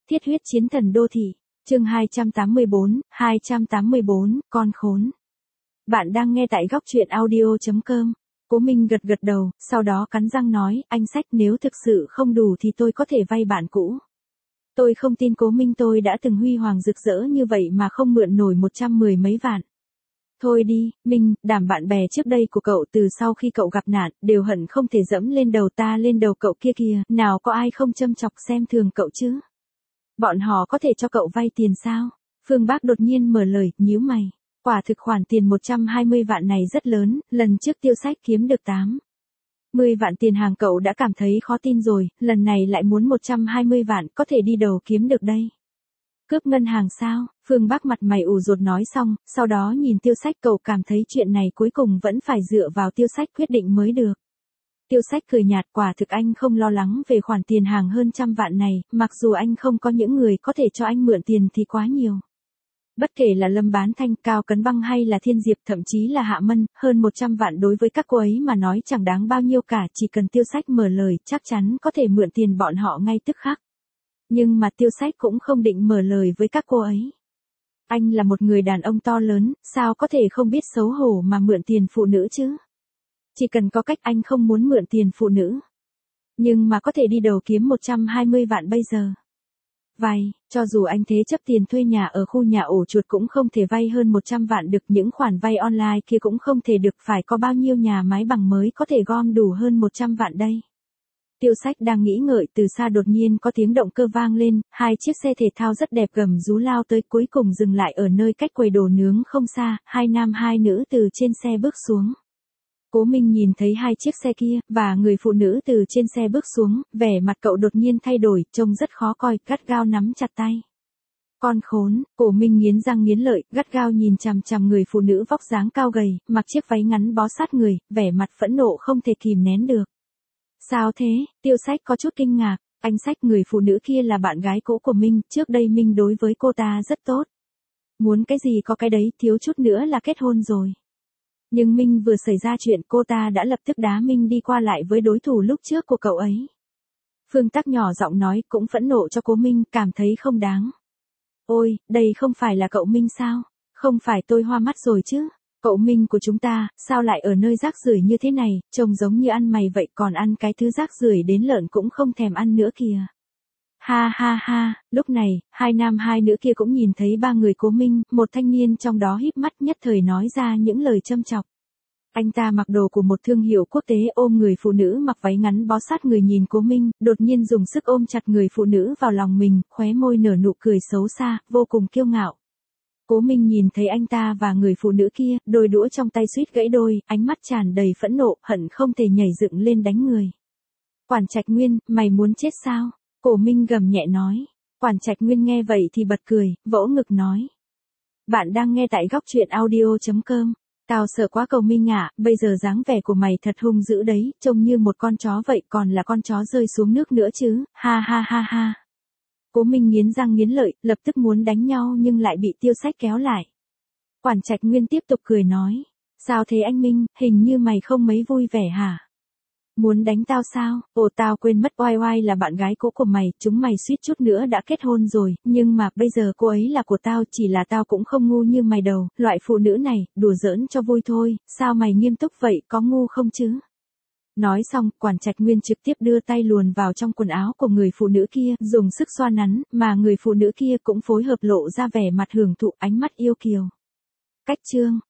Thiết huyết chiến thần đô thị, chương 284, con khốn. Bạn đang nghe tại góc truyện audio.com. Cố Minh gật gật đầu, sau đó cắn răng nói, anh Sách nếu thực sự không đủ thì tôi có thể vay bạn cũ. Tôi không tin Cố Minh tôi đã từng huy hoàng rực rỡ như vậy mà không mượn nổi 110 mấy vạn. Thôi đi, Minh, đảm bạn bè trước đây của cậu từ sau khi cậu gặp nạn, đều hận không thể dẫm lên đầu ta lên đầu cậu kia kìa, nào có ai không châm chọc xem thường cậu chứ. Bọn họ có thể cho cậu vay tiền sao? Phương Bác đột nhiên mở lời, nhíu mày. Quả thực khoản tiền 120 vạn này rất lớn, lần trước Tiêu Sách kiếm được 80 vạn tiền hàng cậu đã cảm thấy khó tin rồi, lần này lại muốn 120 vạn, có thể đi đầu kiếm được đây. Cướp ngân hàng sao? Phương Bắc mặt mày ủ rột nói xong, sau đó nhìn Tiêu Sách, cậu cảm thấy chuyện này cuối cùng vẫn phải dựa vào Tiêu Sách quyết định mới được. Tiêu Sách cười nhạt, quả thực anh không lo lắng về khoản tiền hàng hơn 100 vạn này, mặc dù anh không có những người có thể cho anh mượn tiền thì quá nhiều. Bất kể là Lâm Bán Thanh, Cao Cấn Băng hay là Thiên Diệp, thậm chí là Hạ Mân, hơn 100 vạn đối với các cô ấy mà nói chẳng đáng bao nhiêu cả, chỉ cần Tiêu Sách mở lời chắc chắn có thể mượn tiền bọn họ ngay tức khắc. Nhưng mà Tiêu Sách cũng không định mở lời với các cô ấy. Anh là một người đàn ông to lớn, sao có thể không biết xấu hổ mà mượn tiền phụ nữ chứ? Chỉ cần có cách, anh không muốn mượn tiền phụ nữ. Nhưng mà có thể đi đầu kiếm 120 vạn bây giờ. Vay, cho dù anh thế chấp tiền thuê nhà ở khu nhà ổ chuột cũng không thể vay hơn 100 vạn được, những khoản vay online kia cũng không thể được, phải có bao nhiêu nhà máy bằng mới có thể gom đủ hơn 100 vạn đây. Tiêu Sách đang nghĩ ngợi, từ xa đột nhiên có tiếng động cơ vang lên, hai chiếc xe thể thao rất đẹp gầm rú lao tới, cuối cùng dừng lại ở nơi cách quầy đồ nướng không xa, hai nam hai nữ từ trên xe bước xuống. Cố Minh nhìn thấy hai chiếc xe kia, và người phụ nữ từ trên xe bước xuống, vẻ mặt cậu đột nhiên thay đổi, trông rất khó coi, gắt gao nắm chặt tay. Con khốn, Cố Minh nghiến răng nghiến lợi, gắt gao nhìn chằm chằm người phụ nữ vóc dáng cao gầy, mặc chiếc váy ngắn bó sát người, vẻ mặt phẫn nộ không thể kìm nén được. Sao thế? Tiêu Sách có chút kinh ngạc, anh Sách, người phụ nữ kia là bạn gái cũ của Minh, trước đây Minh đối với cô ta rất tốt. Muốn cái gì có cái đấy, thiếu chút nữa là kết hôn rồi. Nhưng Minh vừa xảy ra chuyện, cô ta đã lập tức đá Minh đi qua lại với đối thủ lúc trước của cậu ấy. Phương Tắc nhỏ giọng nói, cũng phẫn nộ cho Cố Minh, cảm thấy không đáng. Ôi, đây không phải là cậu Minh sao? Không phải tôi hoa mắt rồi chứ? Cậu Minh của chúng ta, sao lại ở nơi rác rưởi như thế này, trông giống như ăn mày vậy, còn ăn cái thứ rác rưởi đến lợn cũng không thèm ăn nữa kìa. Ha ha ha, lúc này, hai nam hai nữ kia cũng nhìn thấy ba người Cố Minh, một thanh niên trong đó híp mắt nhất thời nói ra những lời châm chọc. Anh ta mặc đồ của một thương hiệu quốc tế, ôm người phụ nữ mặc váy ngắn bó sát người nhìn Cố Minh, đột nhiên dùng sức ôm chặt người phụ nữ vào lòng mình, khóe môi nở nụ cười xấu xa, vô cùng kiêu ngạo. Cố Minh nhìn thấy anh ta và người phụ nữ kia, đôi đũa trong tay suýt gãy đôi, ánh mắt tràn đầy phẫn nộ, hận không thể nhảy dựng lên đánh người. Quản Trạch Nguyên, mày muốn chết sao? Cố Minh gầm nhẹ nói. Quản Trạch Nguyên nghe vậy thì bật cười, vỗ ngực nói. Bạn đang nghe tại góc truyện audio.com. Tao sợ quá Cố Minh ạ, bây giờ dáng vẻ của mày thật hung dữ đấy, trông như một con chó vậy, còn là con chó rơi xuống nước nữa chứ, ha ha ha ha. Cố Minh nghiến răng nghiến lợi, lập tức muốn đánh nhau nhưng lại bị Tiêu Sách kéo lại. Quản Trạch Nguyên tiếp tục cười nói. Sao thế anh Minh, hình như mày không mấy vui vẻ hả? Muốn đánh tao sao? Ồ, tao quên mất, Oai Oai là bạn gái cũ của mày, chúng mày suýt chút nữa đã kết hôn rồi, nhưng mà bây giờ cô ấy là của tao, chỉ là tao cũng không ngu như mày đâu, loại phụ nữ này, đùa giỡn cho vui thôi, sao mày nghiêm túc vậy, có ngu không chứ? Nói xong, Quản Trạch Nguyên trực tiếp đưa tay luồn vào trong quần áo của người phụ nữ kia, dùng sức xoa nắn, mà người phụ nữ kia cũng phối hợp lộ ra vẻ mặt hưởng thụ, ánh mắt yêu kiều. Cách chương